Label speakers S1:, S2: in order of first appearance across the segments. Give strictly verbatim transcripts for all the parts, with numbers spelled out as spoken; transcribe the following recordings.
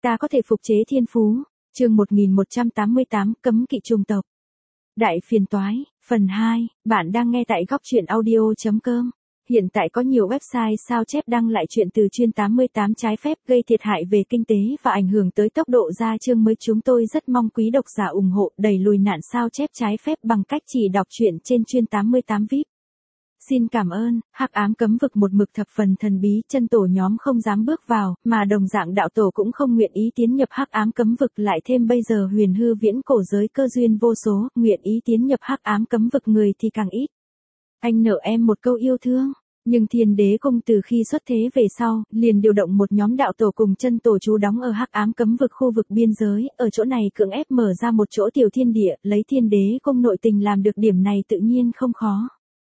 S1: Ta có thể phục chế thiên phú. Chương một nghìn một trăm tám mươi tám, cấm kỵ chủng tộc. Đại phiền toái, phần hai, bạn đang nghe tại góc truyện audio chấm com. Hiện tại có nhiều website sao chép đăng lại chuyện từ chuyên tám mươi tám trái phép gây thiệt hại về kinh tế và ảnh hưởng tới tốc độ ra chương mới. Chúng tôi rất mong quý độc giả ủng hộ đẩy lùi nạn sao chép trái phép bằng cách chỉ đọc truyện trên chuyên tám mươi tám vi ai pi. Xin cảm ơn. Hắc ám cấm vực một mực thập phần thần bí, chân tổ nhóm không dám bước vào, mà đồng dạng đạo tổ cũng không nguyện ý tiến nhập hắc ám cấm vực, lại thêm bây giờ huyền hư viễn cổ giới cơ duyên vô số, nguyện ý tiến nhập hắc ám cấm vực người thì càng ít. Anh nợ em một câu yêu thương. Nhưng Thiên Đế Cung từ khi xuất thế về sau, liền điều động một nhóm đạo tổ cùng chân tổ trú đóng ở hắc ám cấm vực khu vực biên giới, ở chỗ này cưỡng ép mở ra một chỗ tiểu thiên địa, lấy Thiên Đế Cung nội tình làm được điểm này tự nhiên không khó.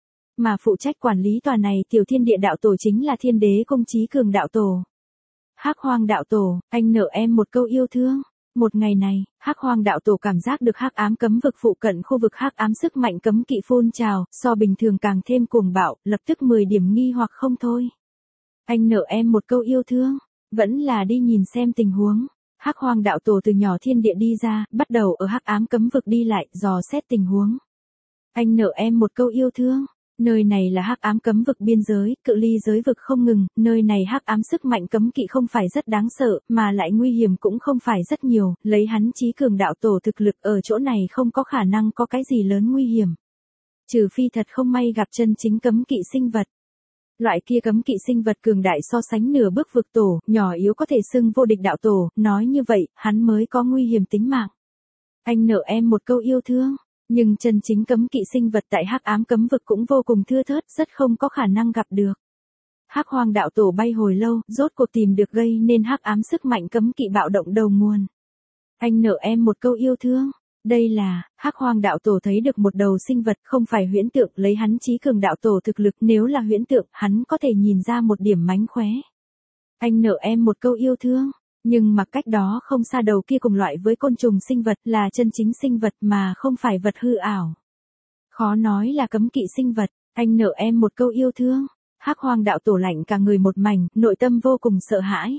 S1: Mà phụ trách quản lý tòa này tiểu thiên địa đạo tổ chính là Thiên Đế Cung Chí Cường đạo tổ. Hắc Hoang đạo tổ, anh nợ em một câu yêu thương. Một ngày này, Hắc Hoang đạo tổ cảm giác được hắc ám cấm vực phụ cận khu vực hắc ám sức mạnh cấm kỵ phun trào, so bình thường càng thêm cuồng bạo, lập tức mười điểm nghi hoặc không thôi. Anh nợ em một câu yêu thương, vẫn là đi nhìn xem tình huống. Hắc Hoang đạo tổ từ nhỏ thiên địa đi ra, bắt đầu ở hắc ám cấm vực đi lại, dò xét tình huống. Anh nợ em một câu yêu thương. Nơi này là hắc ám cấm vực biên giới, cự ly giới vực không ngừng, nơi này hắc ám sức mạnh cấm kỵ không phải rất đáng sợ, mà lại nguy hiểm cũng không phải rất nhiều, lấy hắn Chí Cường đạo tổ thực lực ở chỗ này không có khả năng có cái gì lớn nguy hiểm. Trừ phi thật không may gặp chân chính cấm kỵ sinh vật. Loại kia cấm kỵ sinh vật cường đại so sánh nửa bước vực tổ, nhỏ yếu có thể xưng vô địch đạo tổ, nói như vậy, hắn mới có nguy hiểm tính mạng. Anh nợ em một câu yêu thương. Nhưng chân chính cấm kỵ sinh vật tại hắc ám cấm vực cũng vô cùng thưa thớt, rất không có khả năng gặp được. Hắc Hoang đạo tổ bay hồi lâu, rốt cuộc tìm được gây nên hắc ám sức mạnh cấm kỵ bạo động đầu nguồn. Anh nợ em một câu yêu thương. Đây là, Hắc Hoang đạo tổ thấy được một đầu sinh vật, không phải huyễn tượng, lấy hắn Chí Cường đạo tổ thực lực, nếu là huyễn tượng, hắn có thể nhìn ra một điểm mánh khóe. Anh nợ em một câu yêu thương. Nhưng mà cách đó không xa đầu kia cùng loại với côn trùng sinh vật là chân chính sinh vật mà không phải vật hư ảo. Khó nói là cấm kỵ sinh vật, anh nợ em một câu yêu thương. Hắc Hoang đạo tổ lạnh cả người một mảnh, nội tâm vô cùng sợ hãi.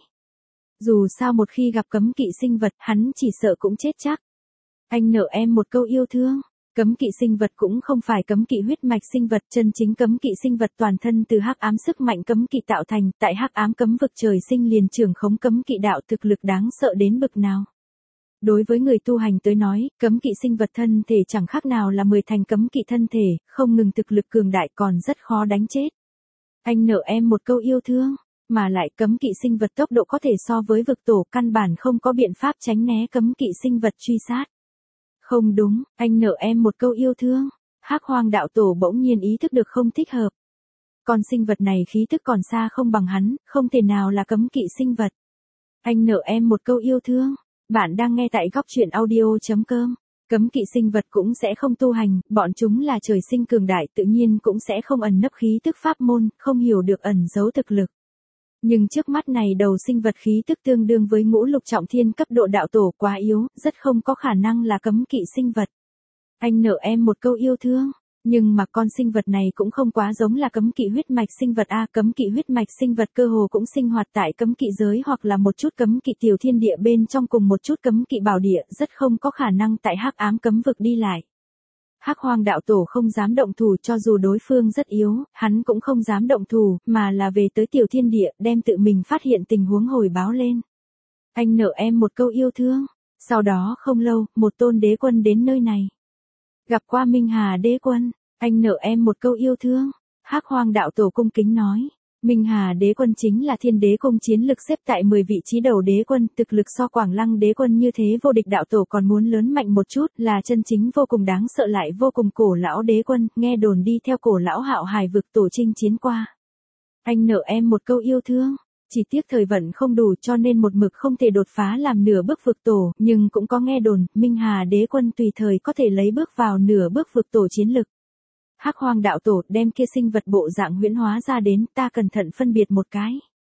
S1: Dù sao một khi gặp cấm kỵ sinh vật, hắn chỉ sợ cũng chết chắc. Anh nợ em một câu yêu thương. Cấm kỵ sinh vật cũng không phải cấm kỵ huyết mạch sinh vật, chân chính cấm kỵ sinh vật toàn thân từ hắc ám sức mạnh cấm kỵ tạo thành, tại hắc ám cấm vực trời sinh liền trưởng khống cấm kỵ đạo, thực lực đáng sợ đến bực nào. Đối với người tu hành tới nói, cấm kỵ sinh vật thân thể chẳng khác nào là mười thành cấm kỵ thân thể, không ngừng thực lực cường đại còn rất khó đánh chết. Anh nợ em một câu yêu thương, mà lại cấm kỵ sinh vật tốc độ có thể so với vực tổ, căn bản không có biện pháp tránh né cấm kỵ sinh vật truy sát. Không đúng, anh nợ em một câu yêu thương. Hắc Hoang đạo tổ bỗng nhiên ý thức được không thích hợp. Con sinh vật này khí thức còn xa không bằng hắn, không thể nào là cấm kỵ sinh vật. Anh nợ em một câu yêu thương. Bạn đang nghe tại góc truyện audio chấm com. Cấm kỵ sinh vật cũng sẽ không tu hành, bọn chúng là trời sinh cường đại, tự nhiên cũng sẽ không ẩn nấp khí tức pháp môn, không hiểu được ẩn giấu thực lực. Nhưng trước mắt này đầu sinh vật khí tức tương đương với ngũ lục trọng thiên cấp độ đạo tổ, quá yếu, rất không có khả năng là cấm kỵ sinh vật. Anh nợ em một câu yêu thương. Nhưng mà con sinh vật này cũng không quá giống là cấm kỵ huyết mạch sinh vật a, cấm kỵ huyết mạch sinh vật cơ hồ cũng sinh hoạt tại cấm kỵ giới hoặc là một chút cấm kỵ tiểu thiên địa bên trong cùng một chút cấm kỵ bảo địa, rất không có khả năng tại hắc ám cấm vực đi lại. Hắc Hoang đạo tổ không dám động thủ, cho dù đối phương rất yếu, hắn cũng không dám động thủ, mà là về tới tiểu thiên địa, đem tự mình phát hiện tình huống hồi báo lên. Anh nợ em một câu yêu thương. Sau đó không lâu, một tôn đế quân đến nơi này. Gặp qua Minh Hà đế quân, anh nợ em một câu yêu thương. Hắc Hoang đạo tổ cung kính nói. Minh Hà đế quân chính là Thiên Đế Cung chiến lực xếp tại mười vị trí đầu đế quân, thực lực so Quảng Lăng đế quân như thế vô địch đạo tổ còn muốn lớn mạnh một chút, là chân chính vô cùng đáng sợ lại vô cùng cổ lão đế quân, nghe đồn đi theo cổ lão Hạo Hải vực tổ chinh chiến qua. Anh nợ em một câu yêu thương. Chỉ tiếc thời vận không đủ cho nên một mực không thể đột phá làm nửa bước vực tổ, nhưng cũng có nghe đồn, Minh Hà đế quân tùy thời có thể lấy bước vào nửa bước vực tổ chiến lực. Hắc Hoang đạo tổ đem kia sinh vật bộ dạng huyễn hóa ra đến, ta cẩn thận phân biệt một cái.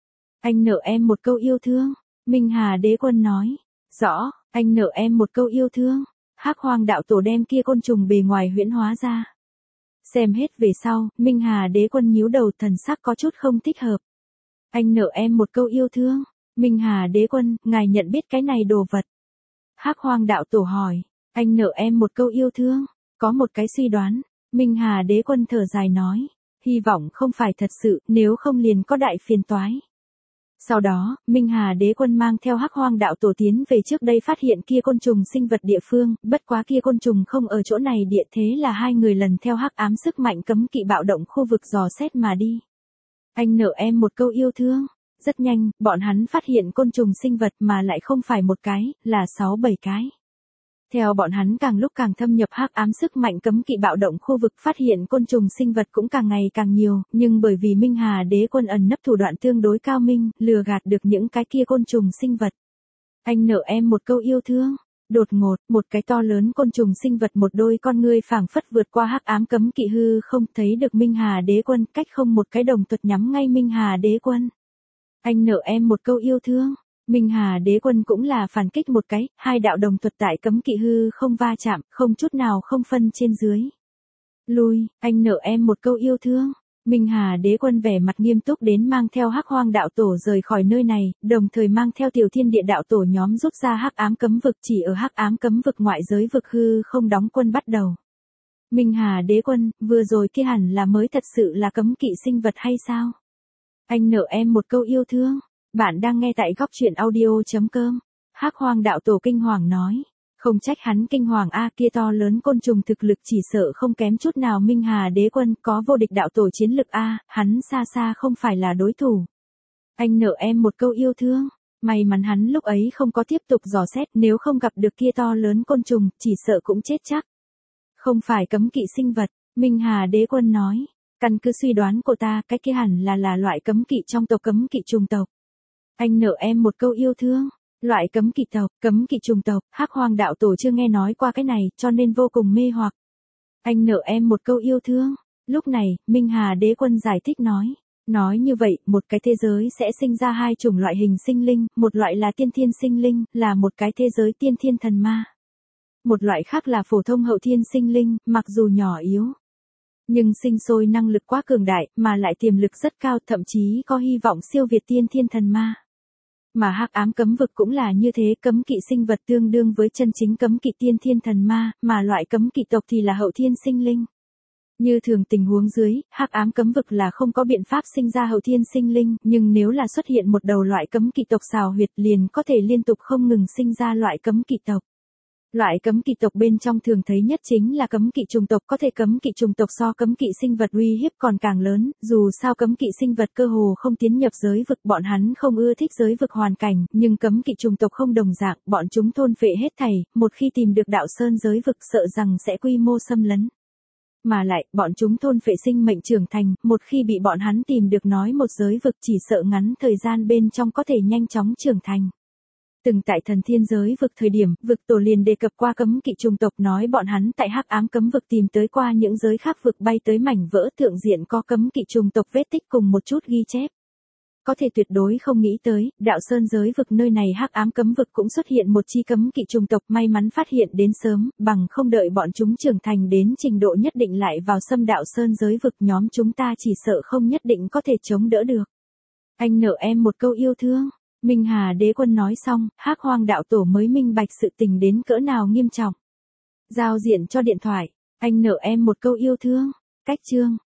S1: Anh nợ em một câu yêu thương. Minh Hà đế quân nói. Rõ, anh nợ em một câu yêu thương. Hắc Hoang đạo tổ đem kia côn trùng bề ngoài huyễn hóa ra. Xem hết về sau, Minh Hà đế quân nhíu đầu, thần sắc có chút không thích hợp. Anh nợ em một câu yêu thương. Minh Hà Đế Quân, ngài nhận biết cái này đồ vật. Hắc Hoang đạo tổ hỏi, anh nợ em một câu yêu thương, có một cái suy đoán. Minh Hà Đế Quân thở dài nói, hy vọng không phải thật sự, nếu không liền có đại phiền toái. Sau đó, Minh Hà Đế Quân mang theo Hắc Hoang đạo tổ tiến về trước đây phát hiện kia côn trùng sinh vật địa phương, bất quá kia côn trùng không ở chỗ này địa, thế là hai người lần theo hắc ám sức mạnh cấm kỵ bạo động khu vực dò xét mà đi. Anh nợ em một câu yêu thương. Rất nhanh, bọn hắn phát hiện côn trùng sinh vật mà lại không phải một cái, là sáu bảy cái. Theo bọn hắn càng lúc càng thâm nhập hắc ám sức mạnh cấm kỵ bạo động khu vực, phát hiện côn trùng sinh vật cũng càng ngày càng nhiều, nhưng bởi vì Minh Hà Đế Quân ẩn nấp thủ đoạn tương đối cao minh, lừa gạt được những cái kia côn trùng sinh vật. Anh nợ em một câu yêu thương. Đột ngột, một cái to lớn côn trùng sinh vật một đôi con ngươi phảng phất vượt qua hắc ám cấm kỵ hư không, thấy được Minh Hà Đế Quân, cách không một cái đồng thuật nhắm ngay Minh Hà Đế Quân. Anh nợ em một câu yêu thương. Minh Hà Đế Quân cũng là phản kích một cái, hai đạo đồng thuật tại cấm kỵ hư không va chạm, không chút nào không phân trên dưới. Lui, anh nợ em một câu yêu thương. Minh Hà Đế Quân vẻ mặt nghiêm túc đến mang theo Hắc Hoang đạo tổ rời khỏi nơi này, đồng thời mang theo Tiểu Thiên Địa đạo tổ nhóm rút ra hắc ám cấm vực, chỉ ở hắc ám cấm vực ngoại giới vực hư không đóng quân bắt đầu. Minh Hà Đế Quân, vừa rồi kia hẳn là mới thật sự là cấm kỵ sinh vật hay sao? Anh nợ em một câu yêu thương. Bạn đang nghe tại góc truyện audio.com. Hắc Hoang đạo tổ kinh hoàng nói. Không trách hắn kinh hoàng a, kia to lớn côn trùng thực lực chỉ sợ không kém chút nào Minh Hà Đế Quân, có vô địch đạo tổ chiến lực a, hắn xa xa không phải là đối thủ. Anh nợ em một câu yêu thương. May mắn hắn lúc ấy không có tiếp tục dò xét, nếu không gặp được kia to lớn côn trùng, chỉ sợ cũng chết chắc. Không phải cấm kỵ sinh vật, Minh Hà Đế Quân nói. Căn cứ suy đoán của ta, cái kia hẳn là là loại cấm kỵ trong tộc cấm kỵ trùng tộc. Anh nợ em một câu yêu thương. Loại cấm kỵ tộc, cấm kỵ trùng tộc, Hắc Hoang đạo tổ chưa nghe nói qua cái này, cho nên vô cùng mê hoặc. Anh nợ em một câu yêu thương. Lúc này, Minh Hà Đế Quân giải thích nói. Nói như vậy, một cái thế giới sẽ sinh ra hai chủng loại hình sinh linh, một loại là tiên thiên sinh linh, là một cái thế giới tiên thiên thần ma. Một loại khác là phổ thông hậu thiên sinh linh, mặc dù nhỏ yếu, nhưng sinh sôi năng lực quá cường đại, mà lại tiềm lực rất cao, thậm chí có hy vọng siêu việt tiên thiên thần ma. Mà hắc ám cấm vực cũng là như thế, cấm kỵ sinh vật tương đương với chân chính cấm kỵ tiên thiên thần ma, mà loại cấm kỵ tộc thì là hậu thiên sinh linh. Như thường tình huống dưới, hắc ám cấm vực là không có biện pháp sinh ra hậu thiên sinh linh, nhưng nếu là xuất hiện một đầu loại cấm kỵ tộc xào huyệt liền có thể liên tục không ngừng sinh ra loại cấm kỵ tộc. Loại cấm kỵ tộc bên trong thường thấy nhất chính là cấm kỵ trùng tộc, có thể cấm kỵ trùng tộc so cấm kỵ sinh vật uy hiếp còn càng lớn, dù sao cấm kỵ sinh vật cơ hồ không tiến nhập giới vực, bọn hắn không ưa thích giới vực hoàn cảnh, nhưng cấm kỵ trùng tộc không đồng dạng, bọn chúng thôn phệ hết thảy, một khi tìm được đạo sơn giới vực sợ rằng sẽ quy mô xâm lấn. Mà lại, bọn chúng thôn phệ sinh mệnh trưởng thành, một khi bị bọn hắn tìm được nói một giới vực chỉ sợ ngắn thời gian bên trong có thể nhanh chóng trưởng thành. Từng tại thần thiên giới vực thời điểm, vực tổ liền đề cập qua cấm kỵ trùng tộc, nói bọn hắn tại hắc ám cấm vực tìm tới qua những giới khác vực bay tới mảnh vỡ thượng diện có cấm kỵ trùng tộc vết tích cùng một chút ghi chép. Có thể tuyệt đối không nghĩ tới, đạo sơn giới vực nơi này hắc ám cấm vực cũng xuất hiện một chi cấm kỵ trùng tộc, may mắn phát hiện đến sớm, bằng không đợi bọn chúng trưởng thành đến trình độ nhất định lại vào xâm đạo sơn giới vực, nhóm chúng ta chỉ sợ không nhất định có thể chống đỡ được. Anh nợ em một câu yêu thương. Minh Hà Đế Quân nói xong, Hắc Hoang đạo tổ mới minh bạch sự tình đến cỡ nào nghiêm trọng. Giao diện cho điện thoại, anh nợ em một câu yêu thương. Cách chương